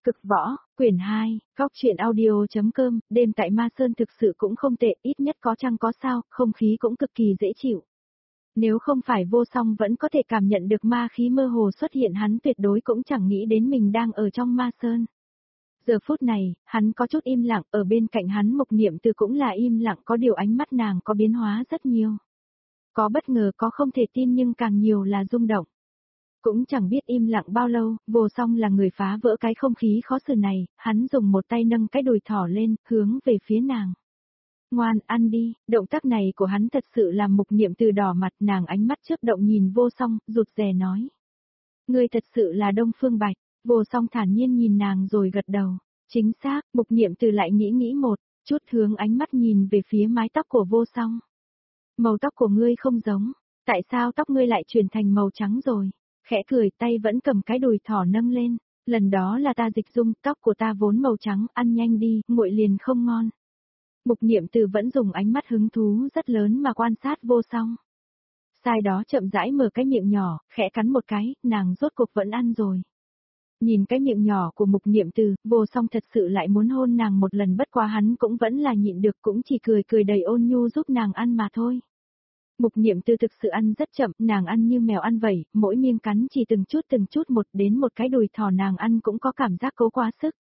Cực võ, quyển 2, góc truyện audio.com, đêm tại Ma Sơn thực sự cũng không tệ, ít nhất có chăng có sao, không khí cũng cực kỳ dễ chịu. Nếu không phải Vô Song vẫn có thể cảm nhận được ma khí mơ hồ xuất hiện, hắn tuyệt đối cũng chẳng nghĩ đến mình đang ở trong Ma Sơn. Giờ phút này, hắn có chút im lặng, ở bên cạnh hắn Mục Niệm Từ cũng là im lặng, có điều ánh mắt nàng có biến hóa rất nhiều. Có bất ngờ, có không thể tin, nhưng càng nhiều là rung động. Cũng chẳng biết im lặng bao lâu, Vô Song là người phá vỡ cái không khí khó xử này, hắn dùng một tay nâng cái đùi thỏ lên, hướng về phía nàng. Ngoan, ăn đi, động tác này của hắn thật sự làm Mục Niệm Từ đỏ mặt, nàng ánh mắt chớp động nhìn Vô Song, rụt rè nói. Ngươi thật sự là Đông Phương Bạch. Vô Song thản nhiên nhìn nàng rồi gật đầu. Chính xác, Mục Niệm Từ lại nghĩ một chút, hướng ánh mắt nhìn về phía mái tóc của Vô Song. Màu tóc của ngươi không giống, tại sao tóc ngươi lại chuyển thành màu trắng rồi? Khẽ cười, tay vẫn cầm cái đùi thỏ nâng lên. Lần đó là ta dịch dung, tóc của ta vốn màu trắng, ăn nhanh đi, nguội liền không ngon. Mục Niệm Từ vẫn dùng ánh mắt hứng thú rất lớn mà quan sát Vô Song. Sai đó chậm rãi mở cái miệng nhỏ, khẽ cắn một cái, nàng rốt cuộc vẫn ăn rồi. Nhìn cái miệng nhỏ của Mục Niệm Từ, Vô Song thật sự lại muốn hôn nàng một lần, bất quá hắn cũng vẫn là nhịn được, cũng chỉ cười đầy ôn nhu giúp nàng ăn mà thôi. Mục Niệm Từ thực sự ăn rất chậm, nàng ăn như mèo ăn vẩy, mỗi miếng cắn chỉ từng chút một, đến một cái đùi thỏ nàng ăn cũng có cảm giác cố quá sức.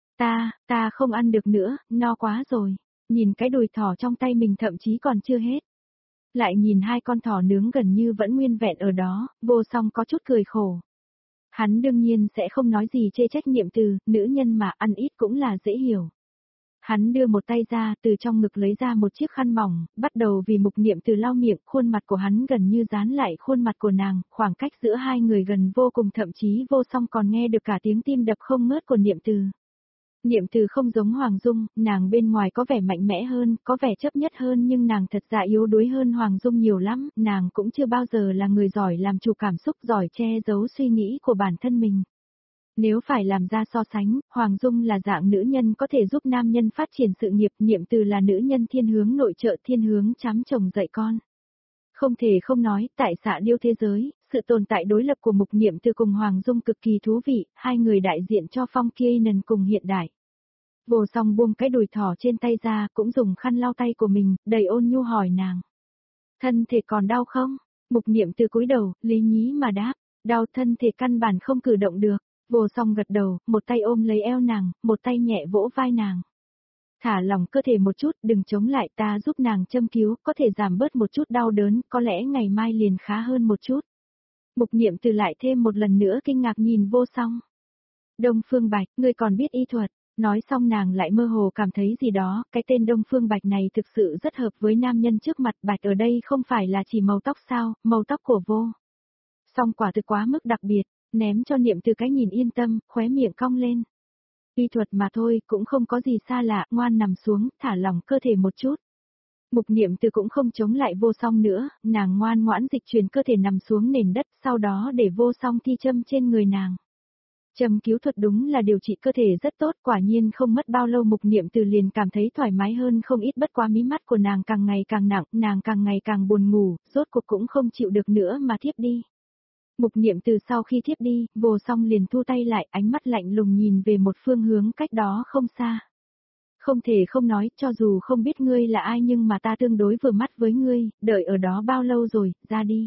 Ta không ăn được nữa, no quá rồi. Nhìn cái đùi thỏ trong tay mình thậm chí còn chưa hết. Lại nhìn hai con thỏ nướng gần như vẫn nguyên vẹn ở đó, Vô Song có chút cười khổ. Hắn đương nhiên sẽ không nói gì chê trách Niệm Từ, nữ nhân mà ăn ít cũng là dễ hiểu. Hắn đưa một tay ra, từ trong ngực lấy ra một chiếc khăn mỏng, bắt đầu vì Mục Niệm Từ lau miệng, khuôn mặt của hắn gần như dán lại khuôn mặt của nàng, khoảng cách giữa hai người gần vô cùng, thậm chí Vô Song còn nghe được cả tiếng tim đập không ngớt của Niệm Từ. Niệm Từ không giống Hoàng Dung, nàng bên ngoài có vẻ mạnh mẽ hơn, có vẻ chấp nhất hơn, nhưng nàng thật ra yếu đuối hơn Hoàng Dung nhiều lắm, nàng cũng chưa bao giờ là người giỏi làm chủ cảm xúc, giỏi che giấu suy nghĩ của bản thân mình. Nếu phải làm ra so sánh, Hoàng Dung là dạng nữ nhân có thể giúp nam nhân phát triển sự nghiệp, Niệm Từ là nữ nhân thiên hướng nội trợ, thiên hướng chăm chồng dạy con. Không thể không nói, tại Xạ Điêu thế giới, sự tồn tại đối lập của Mục Niệm Từ cùng Hoàng Dung cực kỳ thú vị, hai người đại diện cho phong Kienan cùng hiện đại. Vô Song buông cái đùi thỏ trên tay ra, cũng dùng khăn lau tay của mình, đầy ôn nhu hỏi nàng. Thân thể còn đau không? Mục Niệm Từ cúi đầu, lý nhí mà đáp, đau, thân thể căn bản không cử động được. Vô Song gật đầu, một tay ôm lấy eo nàng, một tay nhẹ vỗ vai nàng. Thả lỏng cơ thể một chút, đừng chống lại, ta giúp nàng châm cứu, có thể giảm bớt một chút đau đớn, có lẽ ngày mai liền khá hơn một chút. Mục Niệm Từ lại thêm một lần nữa kinh ngạc nhìn Vô Song. Đông Phương Bạch, ngươi còn biết y thuật. Nói xong nàng lại mơ hồ cảm thấy gì đó, cái tên Đông Phương Bạch này thực sự rất hợp với nam nhân trước mặt. Bạch ở đây không phải là chỉ màu tóc sao, màu tóc của Vô Song quả thực quá mức đặc biệt, ném cho Niệm Từ cái nhìn yên tâm, khóe miệng cong lên. Y thuật mà thôi, cũng không có gì xa lạ, ngoan nằm xuống, thả lỏng cơ thể một chút. Mục Niệm Từ cũng không chống lại Vô Song nữa, nàng ngoan ngoãn dịch chuyển cơ thể nằm xuống nền đất, sau đó để Vô Song thi châm trên người nàng. Châm cứu thuật đúng là điều trị cơ thể rất tốt, quả nhiên không mất bao lâu Mục Niệm Từ liền cảm thấy thoải mái hơn không ít, bất quá mí mắt của nàng càng ngày càng nặng, nàng càng ngày càng buồn ngủ, rốt cuộc cũng không chịu được nữa mà thiếp đi. Mục Niệm Từ sau khi thiếp đi, Vô Song liền thu tay lại, ánh mắt lạnh lùng nhìn về một phương hướng cách đó không xa. Không thể không nói, cho dù không biết ngươi là ai nhưng mà ta tương đối vừa mắt với ngươi, đợi ở đó bao lâu rồi, ra đi.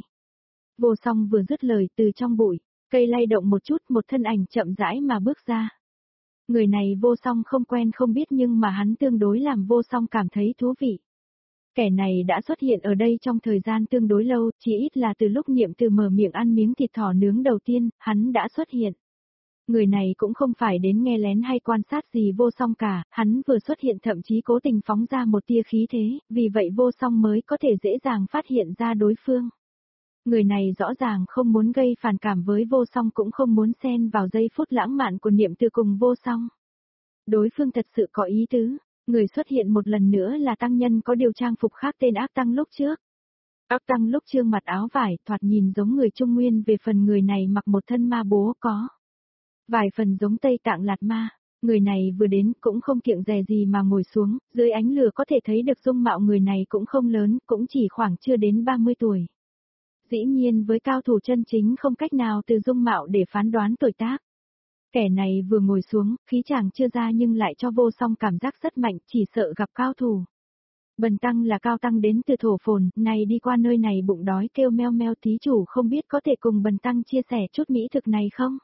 Vô Song vừa dứt lời, từ trong bụi cây lay động một chút, một thân ảnh chậm rãi mà bước ra. Người này Vô Song không quen không biết, nhưng mà hắn tương đối làm Vô Song cảm thấy thú vị. Kẻ này đã xuất hiện ở đây trong thời gian tương đối lâu, chỉ ít là từ lúc Niệm Từ mở miệng ăn miếng thịt thỏ nướng đầu tiên, hắn đã xuất hiện. Người này cũng không phải đến nghe lén hay quan sát gì Vô Song cả, hắn vừa xuất hiện thậm chí cố tình phóng ra một tia khí thế, vì vậy Vô Song mới có thể dễ dàng phát hiện ra đối phương. Người này rõ ràng không muốn gây phản cảm với Vô Song, cũng không muốn xen vào giây phút lãng mạn của Niệm Từ cùng Vô Song. Đối phương thật sự có ý tứ. Người xuất hiện một lần nữa là tăng nhân có điều trang phục khác tên Ác Tăng lúc trước. Ác Tăng lúc trương mặt áo vải, thoạt nhìn giống người Trung Nguyên, về phần người này mặc một thân ma bố có vài phần giống Tây Tạng Lạt Ma. Người này vừa đến cũng không kiêng dè gì mà ngồi xuống, dưới ánh lửa có thể thấy được dung mạo người này cũng không lớn, cũng chỉ khoảng chưa đến 30 tuổi. Dĩ nhiên với cao thủ chân chính không cách nào từ dung mạo để phán đoán tuổi tác. Kẻ này vừa ngồi xuống, khí chàng chưa ra nhưng lại cho vô song cảm giác rất mạnh, chỉ sợ gặp cao thủ. Bần tăng là Cao tăng đến từ Thổ Phồn, này đi qua nơi này bụng đói kêu meo meo, thí chủ không biết có thể cùng bần tăng chia sẻ chút mỹ thực này không?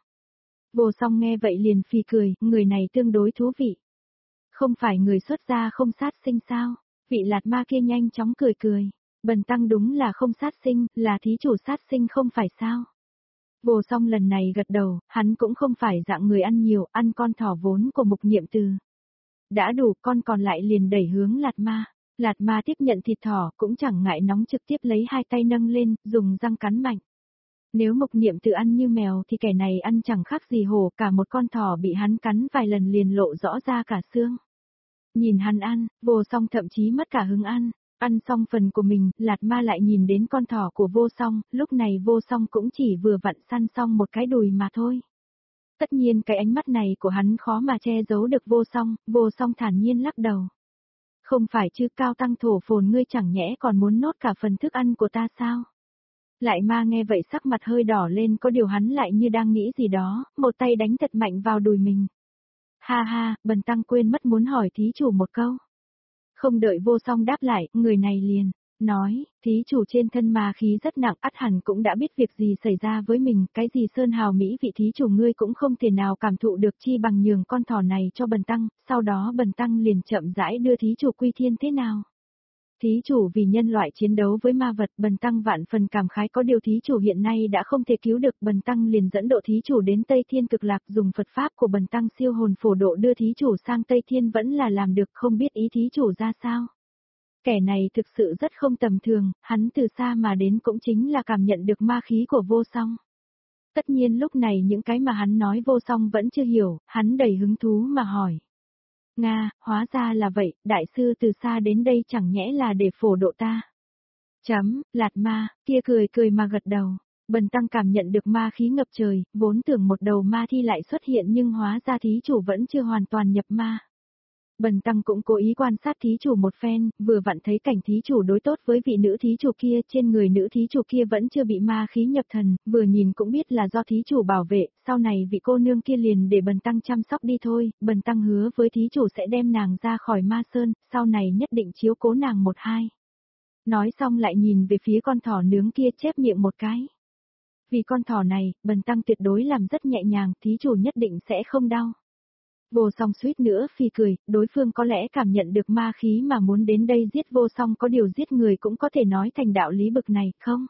Vô song nghe vậy liền phì cười, người này tương đối thú vị. Không phải người xuất gia không sát sinh sao? Vị Lạt Ma kia nhanh chóng cười cười. Bần tăng đúng là không sát sinh, là thí chủ sát sinh không phải sao? Vô song lần này gật đầu, hắn cũng không phải dạng người ăn nhiều, ăn con thỏ vốn của Mục Niệm Từ. Đã đủ, con còn lại liền đẩy hướng Lạt Ma. Lạt Ma tiếp nhận thịt thỏ, cũng chẳng ngại nóng, trực tiếp lấy hai tay nâng lên, dùng răng cắn mạnh. Nếu Mục Niệm Từ ăn như mèo thì kẻ này ăn chẳng khác gì hổ, cả một con thỏ bị hắn cắn vài lần liền lộ rõ ra cả xương. Nhìn hắn ăn, Vô Song thậm chí mất cả hứng ăn. Ăn xong phần của mình, Lạt Ma lại nhìn đến con thỏ của Vô Song, lúc này Vô Song cũng chỉ vừa vặn săn xong một cái đùi mà thôi. Tất nhiên cái ánh mắt này của hắn khó mà che giấu được Vô Song thản nhiên lắc đầu. Không phải chứ, Cao tăng Thổ Phồn ngươi chẳng nhẽ còn muốn nốt cả phần thức ăn của ta sao? Lại Ma nghe vậy sắc mặt hơi đỏ lên, có điều hắn lại như đang nghĩ gì đó, một tay đánh thật mạnh vào đùi mình. Ha ha, bần tăng quên mất muốn hỏi thí chủ một câu. Không đợi Vô Song đáp lại, người này liền nói, thí chủ trên thân ma khí rất nặng, ắt hẳn cũng đã biết việc gì xảy ra với mình, cái gì sơn hào mỹ vị thí chủ ngươi cũng không thể nào cảm thụ được, chi bằng nhường con thỏ này cho bần tăng, sau đó bần tăng liền chậm rãi đưa thí chủ quy thiên thế nào. Thí chủ vì nhân loại chiến đấu với ma vật, bần tăng vạn phần cảm khái, có điều thí chủ hiện nay đã không thể cứu được, bần tăng liền dẫn độ thí chủ đến Tây Thiên Cực Lạc, dùng Phật pháp của bần tăng siêu hồn phổ độ đưa thí chủ sang Tây Thiên, vẫn là làm được, không biết ý thí chủ ra sao. Kẻ này thực sự rất không tầm thường, hắn từ xa mà đến cũng chính là cảm nhận được ma khí của Vô Song. Tất nhiên lúc này những cái mà hắn nói Vô Song vẫn chưa hiểu, hắn đầy hứng thú mà hỏi. Nga, hóa ra là vậy, đại sư từ xa đến đây chẳng nhẽ là để phổ độ ta. Lạt Ma, kia cười cười mà gật đầu. Bần tăng cảm nhận được ma khí ngập trời, vốn tưởng một đầu ma thi lại xuất hiện nhưng hóa ra thí chủ vẫn chưa hoàn toàn nhập ma. Bần tăng cũng cố ý quan sát thí chủ một phen, vừa vặn thấy cảnh thí chủ đối tốt với vị nữ thí chủ kia, trên người nữ thí chủ kia vẫn chưa bị ma khí nhập thần, vừa nhìn cũng biết là do thí chủ bảo vệ, sau này vị cô nương kia liền để bần tăng chăm sóc đi thôi, bần tăng hứa với thí chủ sẽ đem nàng ra khỏi ma sơn, sau này nhất định chiếu cố nàng một hai. Nói xong lại nhìn về phía con thỏ nướng kia, chép miệng một cái. Vì con thỏ này, bần tăng tuyệt đối làm rất nhẹ nhàng, thí chủ nhất định sẽ không đau. Vô Song suýt nữa phì cười, đối phương có lẽ cảm nhận được ma khí mà muốn đến đây giết Vô Song, có điều giết người cũng có thể nói thành đạo lý bực này, không?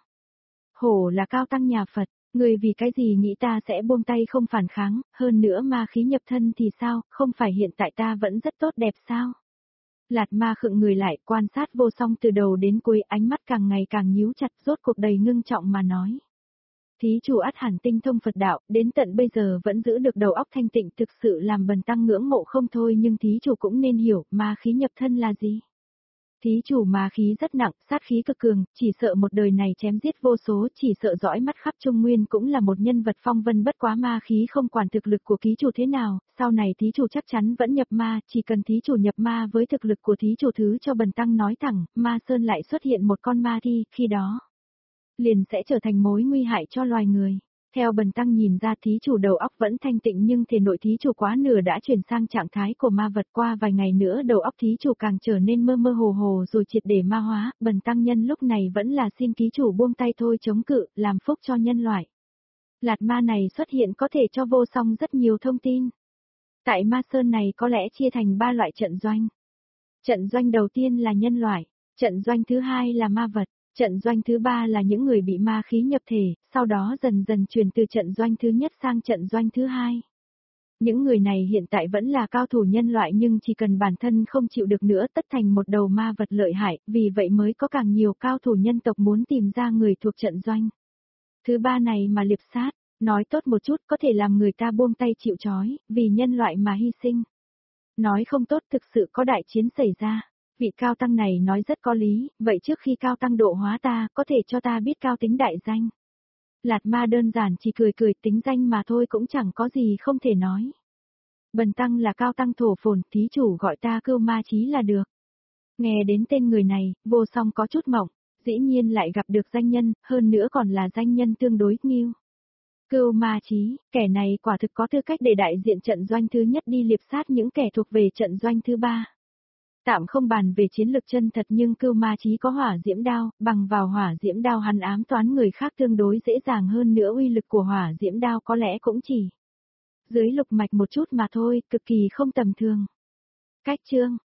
Hổ là cao tăng nhà Phật, người vì cái gì nghĩ ta sẽ buông tay không phản kháng, hơn nữa ma khí nhập thân thì sao, không phải hiện tại ta vẫn rất tốt đẹp sao? Lạt Ma khựng người lại, quan sát Vô Song từ đầu đến cuối, ánh mắt càng ngày càng nhíu chặt, rốt cuộc đầy ngưng trọng mà nói. Thí chủ ắt hẳn tinh thông Phật đạo, đến tận bây giờ vẫn giữ được đầu óc thanh tịnh, thực sự làm bần tăng ngưỡng mộ không thôi, nhưng thí chủ cũng nên hiểu, ma khí nhập thân là gì. Thí chủ ma khí rất nặng, sát khí cực cường, chỉ sợ một đời này chém giết vô số, chỉ sợ dõi mắt khắp Trung Nguyên cũng là một nhân vật phong vân, bất quá ma khí không quản thực lực của thí chủ thế nào, sau này thí chủ chắc chắn vẫn nhập ma, chỉ cần thí chủ nhập ma với thực lực của thí chủ, thứ cho bần tăng nói thẳng, ma sơn lại xuất hiện một con ma thi, khi đó liền sẽ trở thành mối nguy hại cho loài người. Theo bần tăng nhìn ra thí chủ đầu óc vẫn thanh tịnh nhưng thể nội thí chủ quá nửa đã chuyển sang trạng thái của ma vật, qua vài ngày nữa đầu óc thí chủ càng trở nên mơ mơ hồ hồ rồi triệt để ma hóa, bần tăng nhân lúc này vẫn là xin ký chủ buông tay thôi, chống cự, làm phúc cho nhân loại. Lạt Ma này xuất hiện có thể cho Vô Song rất nhiều thông tin. Tại Ma Sơn này có lẽ chia thành 3 loại trận doanh. Trận doanh đầu tiên là nhân loại, trận doanh thứ hai là ma vật. Trận doanh thứ ba là những người bị ma khí nhập thể, sau đó dần dần chuyển từ trận doanh thứ nhất sang trận doanh thứ hai. Những người này hiện tại vẫn là cao thủ nhân loại nhưng chỉ cần bản thân không chịu được nữa tất thành một đầu ma vật lợi hại, vì vậy mới có càng nhiều cao thủ nhân tộc muốn tìm ra người thuộc trận doanh. Thứ ba này mà liệp sát, nói tốt một chút có thể làm người ta buông tay chịu trói, vì nhân loại mà hy sinh. Nói không tốt thực sự có đại chiến xảy ra. Vị cao tăng này nói rất có lý, vậy trước khi cao tăng độ hóa ta, có thể cho ta biết cao tính đại danh. Lạt Ma đơn giản chỉ cười cười, tính danh mà thôi cũng chẳng có gì không thể nói. Bần tăng là cao tăng Thổ Phồn, thí chủ gọi ta Cưu Ma Chí là được. Nghe đến tên người này, Vô Song có chút mộng, dĩ nhiên lại gặp được danh nhân, hơn nữa còn là danh nhân tương đối nghiêu. Cưu Ma Chí, kẻ này quả thực có tư cách để đại diện trận doanh thứ nhất đi liệp sát những kẻ thuộc về trận doanh thứ ba. Tạm không bàn về chiến lực chân thật nhưng Cưu Ma Chí có hỏa diễm đao, bằng vào hỏa diễm đao hắn ám toán người khác tương đối dễ dàng hơn nữa uy lực của hỏa diễm đao có lẽ cũng chỉ dưới lục mạch một chút mà thôi, cực kỳ không tầm thường. Cách chương